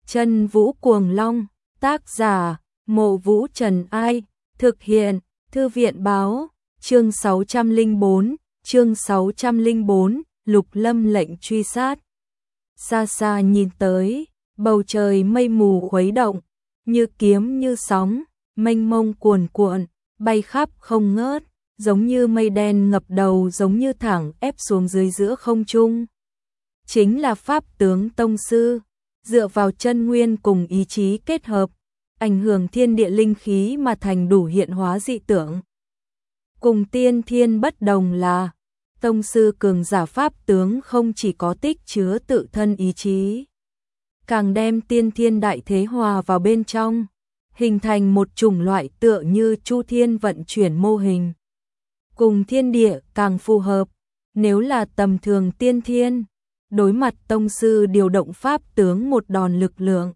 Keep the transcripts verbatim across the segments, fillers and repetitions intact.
Chân Vũ Cuồng Long, tác giả, Mộ Vũ Trần Ai, thực hiện, Thư viện Báo, chương sáu trăm lẻ bốn, chương sáu trăm lẻ bốn, Lục Lâm lệnh truy sát. Xa xa nhìn tới, bầu trời mây mù khuấy động, như kiếm như sóng, mênh mông cuồn cuộn, bay khắp không ngớt, giống như mây đen ngập đầu, giống như thẳng ép xuống dưới giữa không trung. Chính là pháp tướng tông sư, dựa vào chân nguyên cùng ý chí kết hợp, ảnh hưởng thiên địa linh khí mà thành đủ hiện hóa dị tượng. Cùng tiên thiên bất đồng là, tông sư cường giả pháp tướng không chỉ có tích chứa tự thân ý chí, càng đem tiên thiên đại thế hòa vào bên trong, hình thành một chủng loại tựa như chu thiên vận chuyển mô hình. Cùng thiên địa càng phù hợp, nếu là tầm thường tiên thiên, đối mặt tông sư điều động pháp tướng một đòn lực lượng.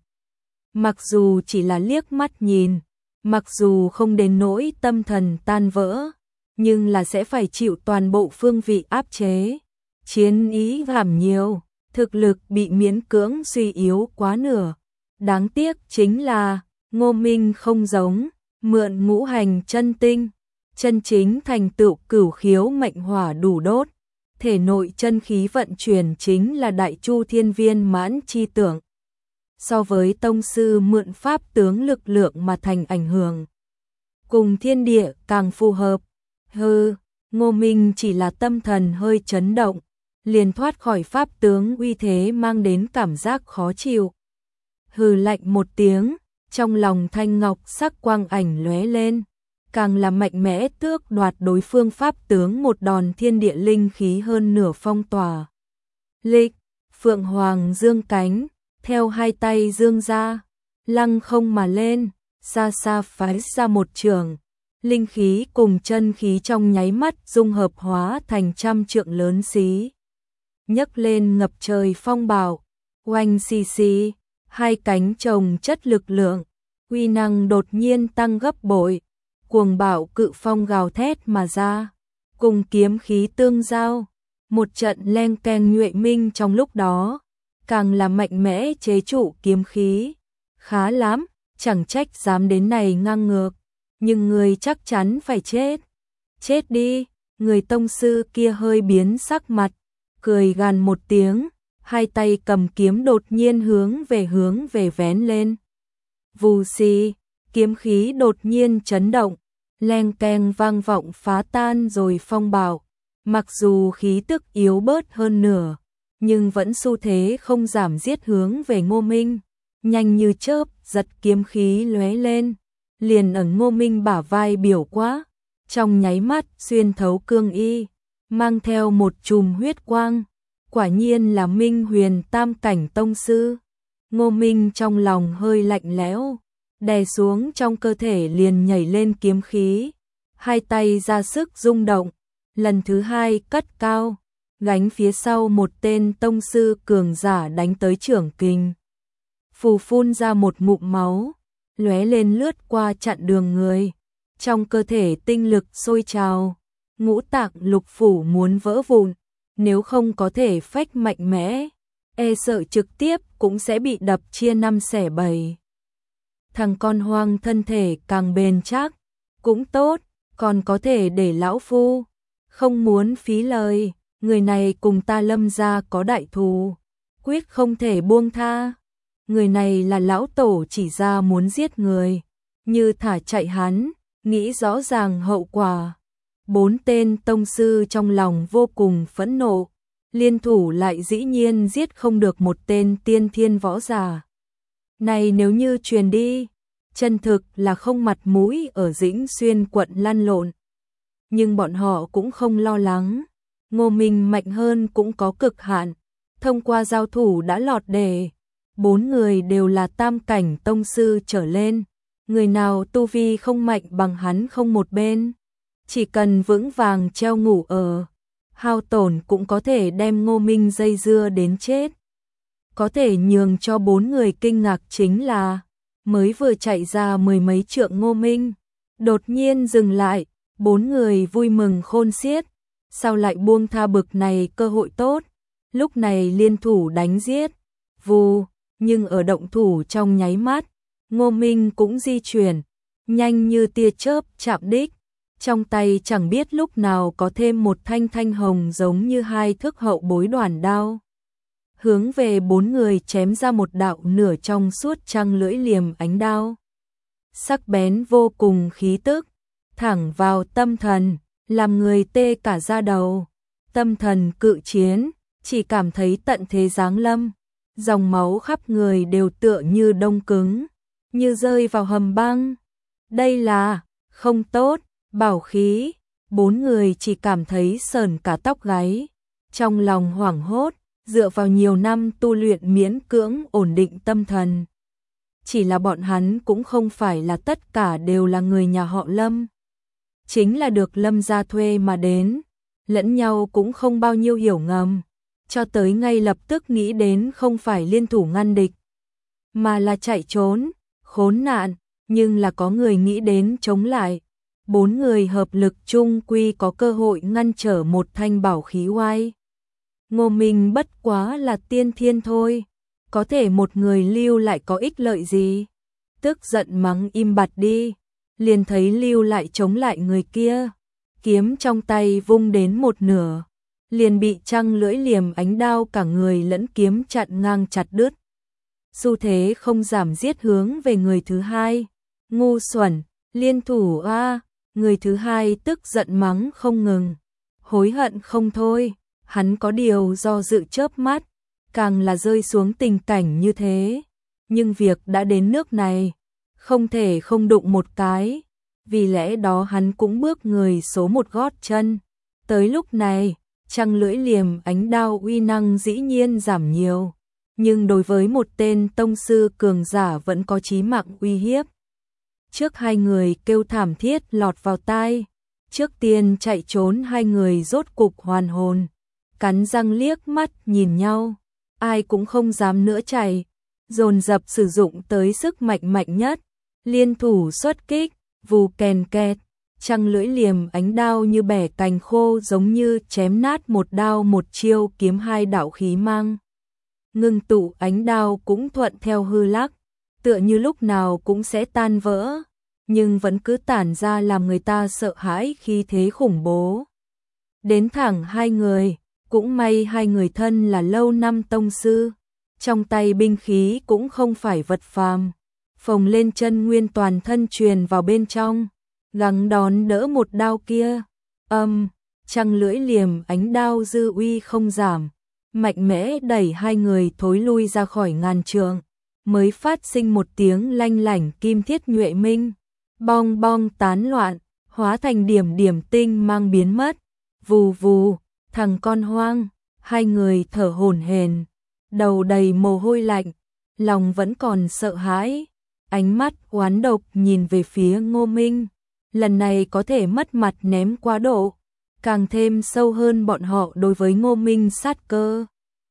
Mặc dù chỉ là liếc mắt nhìn, mặc dù không đến nỗi tâm thần tan vỡ, nhưng là sẽ phải chịu toàn bộ phương vị áp chế, chiến ý giảm nhiều, thực lực bị miễn cưỡng suy yếu quá nửa. Đáng tiếc chính là, Ngô Minh không giống, mượn ngũ hành chân tinh, chân chính thành tựu cửu khiếu mệnh hỏa đủ đốt, thể nội chân khí vận chuyển chính là đại chu thiên viên mãn chi tưởng. So với tông sư mượn pháp tướng lực lượng mà thành ảnh hưởng, cùng thiên địa càng phù hợp. Hừ, Ngô Minh chỉ là tâm thần hơi chấn động, liền thoát khỏi pháp tướng uy thế mang đến cảm giác khó chịu. Hừ lạnh một tiếng, trong lòng thanh ngọc sắc quang ảnh lóe lên, càng là mạnh mẽ tước đoạt đối phương pháp tướng một đòn thiên địa linh khí hơn nửa phong tỏa. Lịch, Phượng Hoàng dương cánh, theo hai tay dương ra, lăng không mà lên, xa xa phái ra một trường, linh khí cùng chân khí trong nháy mắt dung hợp hóa thành trăm trượng lớn xí. Nhấc lên ngập trời phong bạo, oanh xì xì, hai cánh chồng chất lực lượng, uy năng đột nhiên tăng gấp bội, cuồng bạo cự phong gào thét mà ra, cùng kiếm khí tương giao, một trận len keng nhuệ minh trong lúc đó, càng là mạnh mẽ chế trụ kiếm khí. Khá lắm, chẳng trách dám đến này ngang ngược, nhưng người chắc chắn phải chết. Chết đi, người tông sư kia hơi biến sắc mặt, cười gằn một tiếng, hai tay cầm kiếm đột nhiên hướng về hướng về vén lên. Vù xì, kiếm khí đột nhiên chấn động, len keng vang vọng phá tan rồi phong bạo. Mặc dù khí tức yếu bớt hơn nửa, nhưng vẫn xu thế không giảm giết hướng về Ngô Minh, nhanh như chớp, giật kiếm khí lóe lên, liền ở Ngô Minh bả vai biểu quá, trong nháy mắt xuyên thấu cương y, mang theo một chùm huyết quang, quả nhiên là Minh Huyền tam cảnh tông sư. Ngô Minh trong lòng hơi lạnh lẽo, đè xuống trong cơ thể liền nhảy lên kiếm khí, hai tay ra sức rung động, lần thứ hai cất cao, gánh phía sau một tên tông sư cường giả đánh tới trưởng kình. Phù phun ra một ngụm máu, lóe lên lướt qua chặn đường người, trong cơ thể tinh lực sôi trào, ngũ tạng lục phủ muốn vỡ vụn, nếu không có thể phách mạnh mẽ, e sợ trực tiếp cũng sẽ bị đập chia năm xẻ bảy. Thằng con hoang thân thể càng bền chắc, cũng tốt, còn có thể để lão phu, không muốn phí lời, người này cùng ta Lâm gia có đại thù, quyết không thể buông tha. Người này là lão tổ chỉ ra muốn giết người, như thả chạy hắn, nghĩ rõ ràng hậu quả. Bốn tên tông sư trong lòng vô cùng phẫn nộ, liên thủ lại dĩ nhiên giết không được một tên tiên thiên võ giả. Này nếu như truyền đi, chân thực là không mặt mũi ở Dĩnh Xuyên quận lăn lộn. Nhưng bọn họ cũng không lo lắng, Ngô Minh mạnh hơn cũng có cực hạn, thông qua giao thủ đã lọt đề. Bốn người đều là tam cảnh tông sư trở lên, người nào tu vi không mạnh bằng hắn không một bên. Chỉ cần vững vàng treo ngủ ở, hao tổn cũng có thể đem Ngô Minh dây dưa đến chết. Có thể nhường cho bốn người kinh ngạc chính là, mới vừa chạy ra mười mấy trượng Ngô Minh, đột nhiên dừng lại, bốn người vui mừng khôn xiết, sao lại buông tha bực này cơ hội tốt, lúc này liên thủ đánh giết. Vù, nhưng ở động thủ trong nháy mắt, Ngô Minh cũng di chuyển, nhanh như tia chớp chạm đích, trong tay chẳng biết lúc nào có thêm một thanh thanh hồng giống như hai thước hậu bối đoàn đao. Hướng về bốn người chém ra một đạo nửa trong suốt trăng lưỡi liềm ánh đao. Sắc bén vô cùng khí tức, thẳng vào tâm thần, làm người tê cả da đầu. Tâm thần cự chiến, chỉ cảm thấy tận thế giáng lâm, dòng máu khắp người đều tựa như đông cứng, như rơi vào hầm băng. Đây là không tốt, bảo khí, bốn người chỉ cảm thấy sởn cả tóc gáy, trong lòng hoảng hốt, dựa vào nhiều năm tu luyện miễn cưỡng ổn định tâm thần. Chỉ là bọn hắn cũng không phải là tất cả đều là người nhà họ Lâm, chính là được Lâm gia thuê mà đến, lẫn nhau cũng không bao nhiêu hiểu ngầm, cho tới ngay lập tức nghĩ đến không phải liên thủ ngăn địch, mà là chạy trốn, khốn nạn, nhưng là có người nghĩ đến chống lại. Bốn người hợp lực chung quy có cơ hội ngăn trở một thanh bảo khí oai. Ngô Minh bất quá là tiên thiên thôi, có thể một người lưu lại có ích lợi gì? Tức giận mắng im bặt đi, liền thấy lưu lại chống lại người kia, kiếm trong tay vung đến một nửa, liền bị trăng lưỡi liềm ánh đao cả người lẫn kiếm chặn ngang chặt đứt. Xu thế không giảm giết hướng về người thứ hai, ngu xuẩn, liên thủ a, người thứ hai tức giận mắng không ngừng, hối hận không thôi, hắn có điều do dự chớp mắt, càng là rơi xuống tình cảnh như thế, nhưng việc đã đến nước này, không thể không đụng một cái, vì lẽ đó hắn cũng bước người số một gót chân. Tới lúc này, trăng lưỡi liềm ánh đao uy năng dĩ nhiên giảm nhiều, nhưng đối với một tên tông sư cường giả vẫn có chí mạng uy hiếp. Trước hai người kêu thảm thiết lọt vào tai, trước tiên chạy trốn hai người rốt cục hoàn hồn, cắn răng liếc mắt nhìn nhau, ai cũng không dám nữa chạy, dồn dập sử dụng tới sức mạnh mạnh nhất, liên thủ xuất kích, vù kèn kẹt, trăng lưỡi liềm ánh đao như bẻ cành khô giống như chém nát một đao một chiêu kiếm hai đạo khí mang. Ngưng tụ ánh đao cũng thuận theo hư lắc, tựa như lúc nào cũng sẽ tan vỡ, nhưng vẫn cứ tản ra làm người ta sợ hãi khí thế khủng bố. Đến thẳng hai người, cũng may hai người thân là lâu năm tông sư, trong tay binh khí cũng không phải vật phàm, phồng lên chân nguyên toàn thân truyền vào bên trong, gắng đón đỡ một đao kia. Âm, trăng lưỡi liềm ánh đao dư uy không giảm, mạnh mẽ đẩy hai người thối lui ra khỏi ngàn trượng, mới phát sinh một tiếng lanh lảnh kim thiết nhuệ minh, bong bong tán loạn, hóa thành điểm điểm tinh mang biến mất. Vù vù, thằng con hoang, hai người thở hổn hển, đầu đầy mồ hôi lạnh, lòng vẫn còn sợ hãi, ánh mắt oán độc nhìn về phía Ngô Minh, lần này có thể mất mặt ném quá độ, càng thêm sâu hơn bọn họ đối với Ngô Minh sát cơ.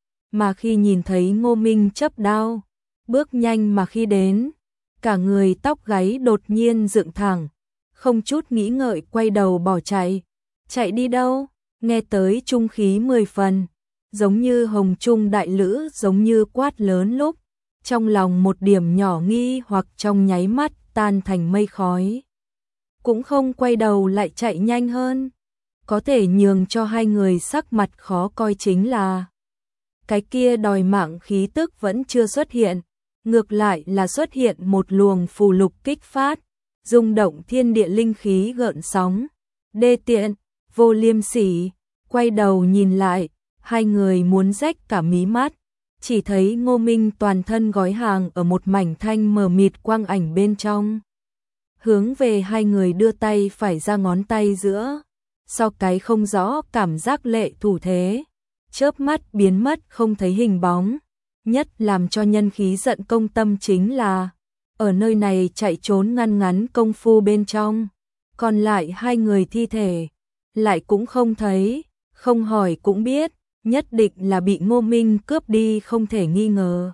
Mà khi nhìn thấy Ngô Minh chấp đao, bước nhanh mà khi đến, cả người tóc gáy đột nhiên dựng thẳng, không chút nghĩ ngợi quay đầu bỏ chạy. Chạy đi đâu? Nghe tới trung khí mười phần, giống như hồng trung đại lữ giống như quát lớn lúc, trong lòng một điểm nhỏ nghi hoặc trong nháy mắt tan thành mây khói. Cũng không quay đầu lại chạy nhanh hơn. Có thể nhường cho hai người sắc mặt khó coi chính là cái kia đòi mạng khí tức vẫn chưa xuất hiện, ngược lại là xuất hiện một luồng phù lục kích phát, rung động thiên địa linh khí gợn sóng. Đê tiện, vô liêm sỉ, quay đầu nhìn lại, hai người muốn rách cả mí mắt, chỉ thấy Ngô Minh toàn thân gói hàng ở một mảnh thanh mờ mịt quang ảnh bên trong. Hướng về hai người đưa tay phải ra ngón tay giữa, so cái không rõ cảm giác lệ thủ thế, chớp mắt biến mất không thấy hình bóng. Nhất làm cho nhân khí giận công tâm chính là, ở nơi này chạy trốn ngăn ngắn công phu bên trong, còn lại hai người thi thể, lại cũng không thấy, không hỏi cũng biết, nhất định là bị Ngô Minh cướp đi không thể nghi ngờ.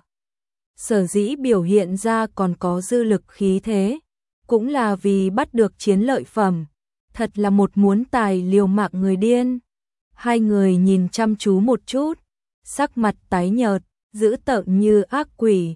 Sở dĩ biểu hiện ra còn có dư lực khí thế, cũng là vì bắt được chiến lợi phẩm, thật là một muốn tài liều mạng người điên. Hai người nhìn chăm chú một chút, sắc mặt tái nhợt, dữ tợn như ác quỷ,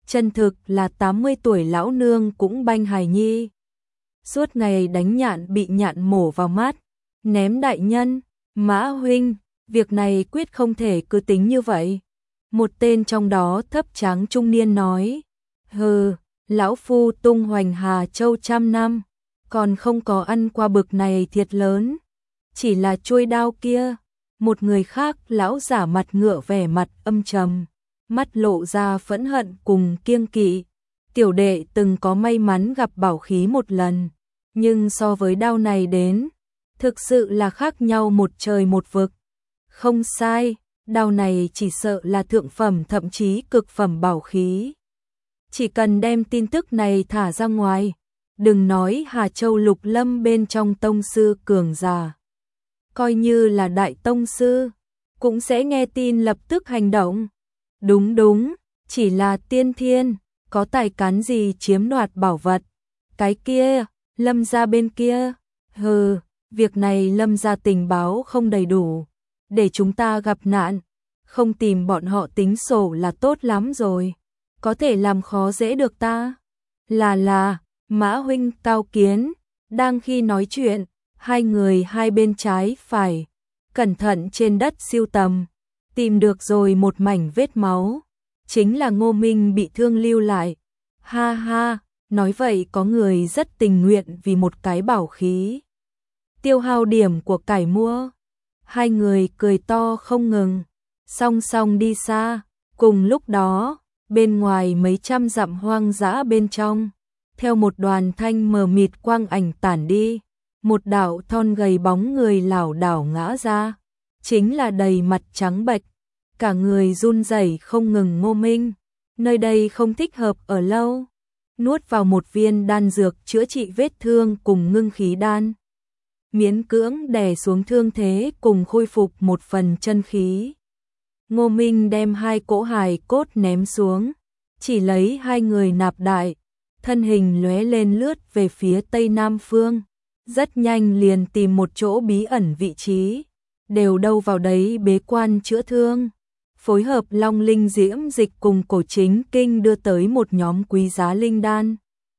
chân thực là tám mươi tuổi lão nương cũng banh hài nhi. Suốt ngày đánh nhạn bị nhạn mổ vào mắt, ném đại nhân, Mã huynh, việc này quyết không thể cứ tính như vậy. Một tên trong đó thấp tráng trung niên nói, hừ, lão phu tung hoành Hà Châu trăm năm, còn không có ăn qua bực này thiệt lớn, chỉ là chuôi đao kia. Một người khác lão giả mặt ngựa vẻ mặt âm trầm, mắt lộ ra phẫn hận cùng kiêng kỵ. Tiểu đệ từng có may mắn gặp bảo khí một lần, nhưng so với đao này đến, thực sự là khác nhau một trời một vực. Không sai, đao này chỉ sợ là thượng phẩm thậm chí cực phẩm bảo khí. Chỉ cần đem tin tức này thả ra ngoài, đừng nói Hà Châu Lục Lâm bên trong tông sư cường giả, coi như là đại tông sư, cũng sẽ nghe tin lập tức hành động. Đúng đúng, chỉ là tiên thiên, có tài cán gì chiếm đoạt bảo vật. Cái kia, Lâm gia bên kia, hừ, việc này Lâm gia tình báo không đầy đủ, để chúng ta gặp nạn, không tìm bọn họ tính sổ là tốt lắm rồi, có thể làm khó dễ được ta. Là là, Mã huynh cao kiến. Đang khi nói chuyện, hai người hai bên trái phải, cẩn thận trên đất siêu tầm, tìm được rồi một mảnh vết máu, chính là Ngô Minh bị thương lưu lại. Ha ha, nói vậy có người rất tình nguyện vì một cái bảo khí tiêu hao điểm của cải mua. Hai người cười to không ngừng, song song đi xa. Cùng lúc đó, bên ngoài mấy trăm dặm hoang dã bên trong, theo một đoàn thanh mờ mịt quang ảnh tản đi, một đạo thon gầy bóng người lảo đảo ngã ra, chính là đầy mặt trắng bệch, cả người run rẩy không ngừng Ngô Minh. Nơi đây không thích hợp ở lâu. Nuốt vào một viên đan dược chữa trị vết thương cùng ngưng khí đan, miễn cưỡng đè xuống thương thế cùng khôi phục một phần chân khí. Ngô Minh đem hai cỗ hài cốt ném xuống, chỉ lấy hai người nạp đại, thân hình lóe lên lướt về phía tây nam phương, rất nhanh liền tìm một chỗ bí ẩn vị trí, đều đâu vào đấy bế quan chữa thương, phối hợp Long Linh Diễm Dịch cùng Cổ Chính Kinh đưa tới một nhóm quý giá linh đan.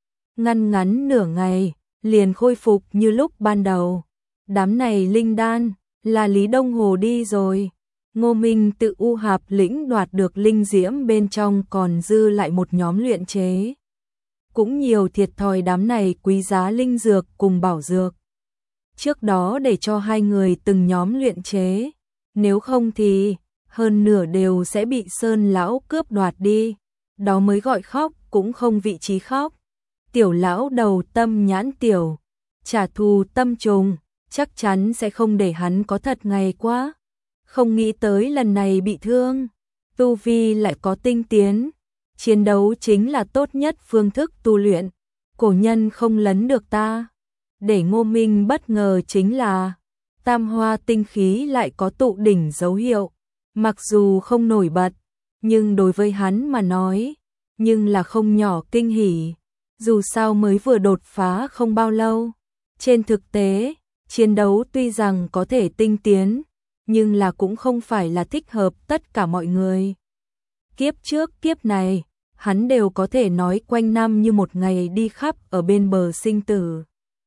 Ngăn ngắn nửa ngày, liền khôi phục như lúc ban đầu. Đám này linh đan, là Lý Đông Hồ đi rồi. Ngô Minh tự U Hạp lĩnh đoạt được linh diễm bên trong còn dư lại một nhóm luyện chế. Cũng nhiều thiệt thòi đám này quý giá linh dược cùng bảo dược. Trước đó để cho hai người từng nhóm luyện chế, nếu không thì hơn nửa đều sẽ bị Sơn lão cướp đoạt đi, đó mới gọi khóc cũng không vị trí khóc. Tiểu lão đầu tâm nhãn tiểu, trả thù tâm trùng, chắc chắn sẽ không để hắn có thật ngày quá. Không nghĩ tới lần này bị thương, tu vi lại có tinh tiến, chiến đấu chính là tốt nhất phương thức tu luyện, cổ nhân không lấn được ta. Để Ngô Minh bất ngờ chính là tam hoa tinh khí lại có tụ đỉnh dấu hiệu, mặc dù không nổi bật, nhưng đối với hắn mà nói, nhưng là không nhỏ kinh hỉ, dù sao mới vừa đột phá không bao lâu. Trên thực tế, chiến đấu tuy rằng có thể tinh tiến, nhưng là cũng không phải là thích hợp tất cả mọi người. Kiếp trước kiếp này, hắn đều có thể nói quanh năm như một ngày đi khắp ở bên bờ sinh tử.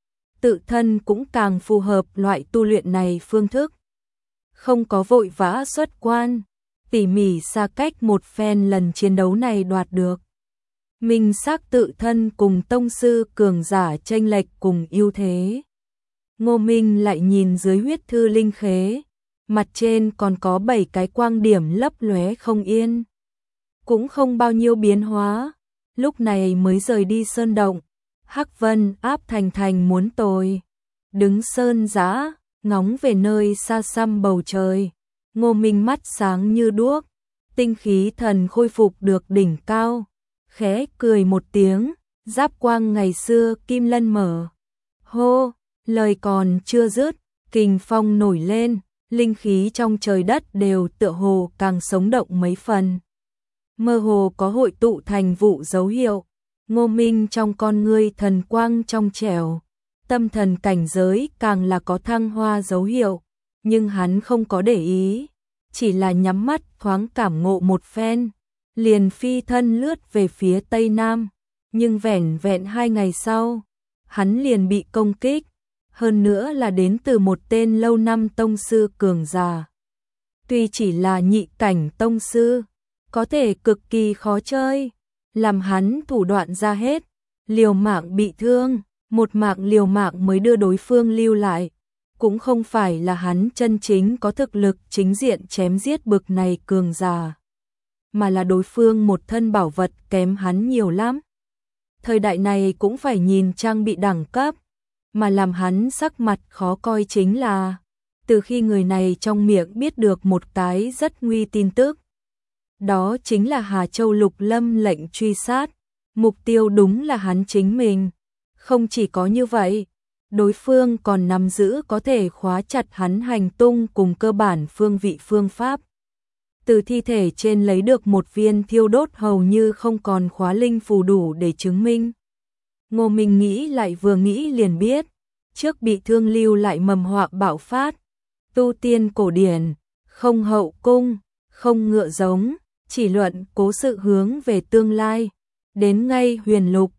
Tự thân cũng càng phù hợp loại tu luyện này phương thức. Không có vội vã xuất quan, tỉ mỉ xa cách một phen lần chiến đấu này đoạt được. Minh xác tự thân cùng tông sư cường giả chênh lệch cùng ưu thế. Ngô Minh lại nhìn dưới huyết thư linh khế, mặt trên còn có bảy cái quang điểm lấp lóe không yên, cũng không bao nhiêu biến hóa. Lúc này mới rời đi sơn động, Hắc Vân áp thành thành muốn tồi, đứng sơn giã, ngóng về nơi xa xăm bầu trời. Ngô Minh mắt sáng như đuốc, tinh khí thần khôi phục được đỉnh cao, khẽ cười một tiếng, giáp quang ngày xưa kim lân mở. Hô, lời còn chưa dứt, kình phong nổi lên, linh khí trong trời đất đều tựa hồ càng sống động mấy phần. Mơ hồ có hội tụ thành vụ dấu hiệu. Ngô Minh trong con ngươi thần quang trong trẻo, tâm thần cảnh giới càng là có thăng hoa dấu hiệu, nhưng hắn không có để ý, chỉ là nhắm mắt thoáng cảm ngộ một phen, liền phi thân lướt về phía Tây Nam, nhưng vẻn vẹn hai ngày sau, hắn liền bị công kích, hơn nữa là đến từ một tên lâu năm tông sư cường giả. Tuy chỉ là nhị cảnh tông sư, có thể cực kỳ khó chơi, làm hắn thủ đoạn ra hết, liều mạng bị thương, một mạng liều mạng mới đưa đối phương lưu lại, cũng không phải là hắn chân chính có thực lực chính diện chém giết bực này cường giả, mà là đối phương một thân bảo vật kém hắn nhiều lắm. Thời đại này cũng phải nhìn trang bị đẳng cấp, mà làm hắn sắc mặt khó coi chính là, từ khi người này trong miệng biết được một cái rất nguy tin tức. Đó chính là Hà Châu Lục Lâm lệnh truy sát, mục tiêu đúng là hắn chính mình. Không chỉ có như vậy, đối phương còn nắm giữ có thể khóa chặt hắn hành tung cùng cơ bản phương vị phương pháp. Từ thi thể trên lấy được một viên thiêu đốt hầu như không còn khóa linh phù đủ để chứng minh. Ngô Minh nghĩ lại vừa nghĩ liền biết, trước bị thương lưu lại mầm họa bạo phát, tu tiên cổ điển, không hậu cung, không ngựa giống, chỉ luận cố sự hướng về tương lai, đến ngay huyền lục,